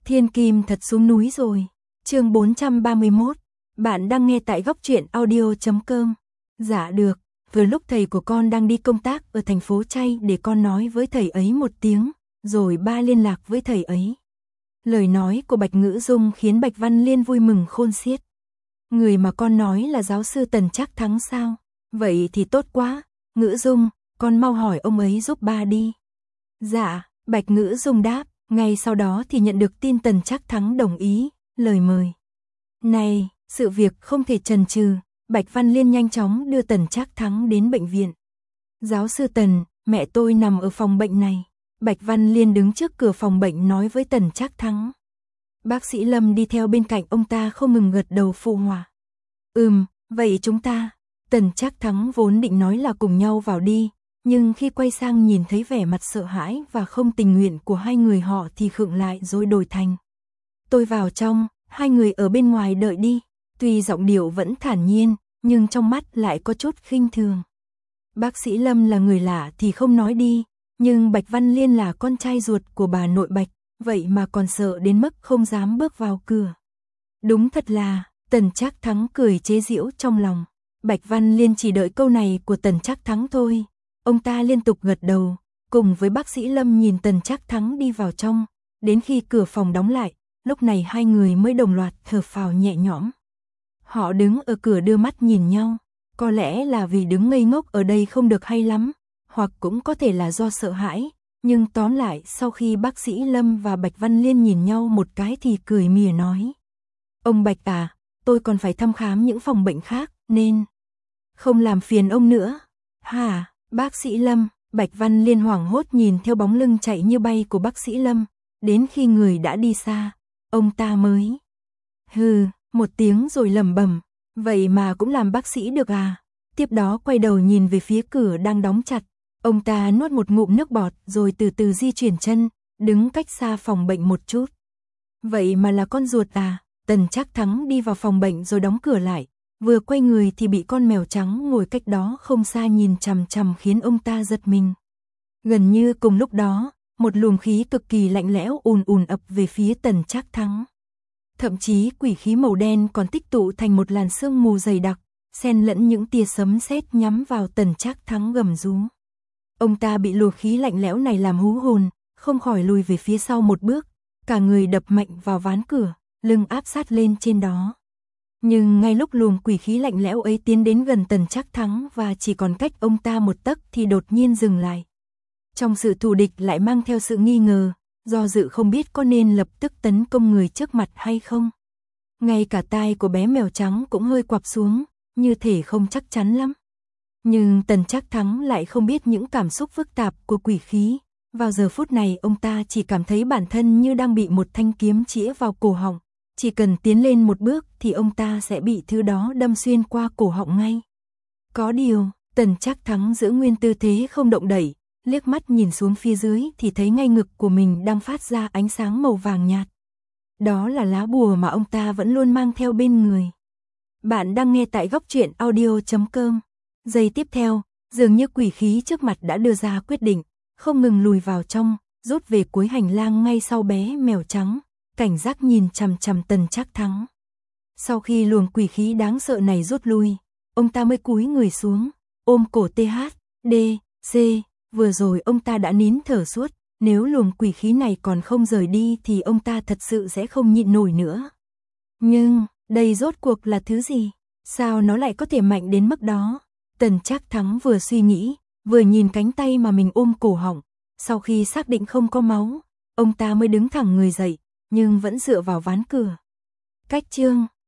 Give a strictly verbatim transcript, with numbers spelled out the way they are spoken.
Thiên kim thật xuống núi rồi. Chương bốn trăm ba mươi mốt. Bạn đang nghe tại góc truyện audio chấm com. Dạ được, vừa lúc thầy của con đang đi công tác ở thành phố Chay để con nói với thầy ấy một tiếng, rồi ba liên lạc với thầy ấy. Lời nói của Bạch Ngữ Dung khiến Bạch Văn Liên vui mừng khôn xiết. Người mà con nói là giáo sư Tần Trác Thắng sao? Vậy thì tốt quá, Ngữ Dung, con mau hỏi ông ấy giúp ba đi. Dạ, Bạch Ngữ Dung đáp, ngay sau đó thì nhận được tin Tần Trác Thắng đồng ý, lời mời. Này, sự việc không thể chần chừ, Bạch Văn Liên nhanh chóng đưa Tần Trác Thắng đến bệnh viện. Giáo sư Tần, mẹ tôi nằm ở phòng bệnh này. Bạch Văn Liên đứng trước cửa phòng bệnh nói với Tần Trác Thắng. Bác sĩ Lâm đi theo bên cạnh ông ta không ngừng gật đầu phụ họa. Ừm, vậy chúng ta. Tần Trác Thắng vốn định nói là cùng nhau vào đi, nhưng khi quay sang nhìn thấy vẻ mặt sợ hãi và không tình nguyện của hai người họ thì khựng lại rồi đổi thành. Tôi vào trong, hai người ở bên ngoài đợi đi. Tuy giọng điệu vẫn thản nhiên, nhưng trong mắt lại có chút khinh thường. Bác sĩ Lâm là người lạ thì không nói đi, nhưng Bạch Văn Liên là con trai ruột của bà nội Bạch, vậy mà còn sợ đến mức không dám bước vào cửa. Đúng thật là, Tần Trác Thắng cười chế giễu trong lòng. Bạch Văn Liên chỉ đợi câu này của Tần Trác Thắng thôi. Ông ta liên tục gật đầu, cùng với bác sĩ Lâm nhìn Tần Trác Thắng đi vào trong, đến khi cửa phòng đóng lại, lúc này hai người mới đồng loạt thở phào nhẹ nhõm. Họ đứng ở cửa đưa mắt nhìn nhau, có lẽ là vì đứng ngây ngốc ở đây không được hay lắm, hoặc cũng có thể là do sợ hãi, nhưng tóm lại sau khi bác sĩ Lâm và Bạch Văn Liên nhìn nhau một cái thì cười mỉa nói. Ông Bạch à, tôi còn phải thăm khám những phòng bệnh khác, nên không làm phiền ông nữa. Hả, bác sĩ Lâm, Bạch Văn Liên hoảng hốt nhìn theo bóng lưng chạy như bay của bác sĩ Lâm, đến khi người đã đi xa, ông ta mới hừ, một tiếng rồi lẩm bẩm, vậy mà cũng làm bác sĩ được à? Tiếp đó quay đầu nhìn về phía cửa đang đóng chặt, ông ta nuốt một ngụm nước bọt rồi từ từ di chuyển chân, đứng cách xa phòng bệnh một chút. Vậy mà là con ruột à? Tần Trác Thắng đi vào phòng bệnh rồi đóng cửa lại, vừa quay người thì bị con mèo trắng ngồi cách đó không xa nhìn chằm chằm khiến ông ta giật mình. Gần như cùng lúc đó, một luồng khí cực kỳ lạnh lẽo ùn ùn ập về phía Tần Trác Thắng. Thậm chí quỷ khí màu đen còn tích tụ thành một làn sương mù dày đặc, xen lẫn những tia sấm sét nhắm vào Tần Trác Thắng gầm rú. Ông ta bị luồng khí lạnh lẽo này làm hú hồn, không khỏi lùi về phía sau một bước, cả người đập mạnh vào ván cửa, lưng áp sát lên trên đó. Nhưng ngay lúc luồng quỷ khí lạnh lẽo ấy tiến đến gần Tần Trác Thắng và chỉ còn cách ông ta một tấc thì đột nhiên dừng lại. Trong sự thù địch lại mang theo sự nghi ngờ, do dự không biết có nên lập tức tấn công người trước mặt hay không. Ngay cả tai của bé mèo trắng cũng hơi quặp xuống, như thể không chắc chắn lắm. Nhưng Tần Trác Thắng lại không biết những cảm xúc phức tạp của quỷ khí. Vào giờ phút này ông ta chỉ cảm thấy bản thân như đang bị một thanh kiếm chĩa vào cổ họng. Chỉ cần tiến lên một bước thì ông ta sẽ bị thứ đó đâm xuyên qua cổ họng ngay. Có điều, Tần Trác Thắng giữ nguyên tư thế không động đậy, liếc mắt nhìn xuống phía dưới thì thấy ngay ngực của mình đang phát ra ánh sáng màu vàng nhạt. Đó là lá bùa mà ông ta vẫn luôn mang theo bên người. Bạn đang nghe tại góc truyện audio chấm com. Giây tiếp theo, dường như quỷ khí trước mặt đã đưa ra quyết định, không ngừng lùi vào trong, rút về cuối hành lang ngay sau bé mèo trắng, cảnh giác nhìn chằm chằm Tần Trác Thắng. Sau khi luồng quỷ khí đáng sợ này rút lui, ông ta mới cúi người xuống, ôm cổ tê hát, đê, xê, vừa rồi ông ta đã nín thở suốt, nếu luồng quỷ khí này còn không rời đi thì ông ta thật sự sẽ không nhịn nổi nữa. Nhưng, đây rốt cuộc là thứ gì? Sao nó lại có thể mạnh đến mức đó? Tần Trác Thắng vừa suy nghĩ, vừa nhìn cánh tay mà mình ôm cổ họng, sau khi xác định không có máu, ông ta mới đứng thẳng người dậy, nhưng vẫn dựa vào ván cửa. Cách chương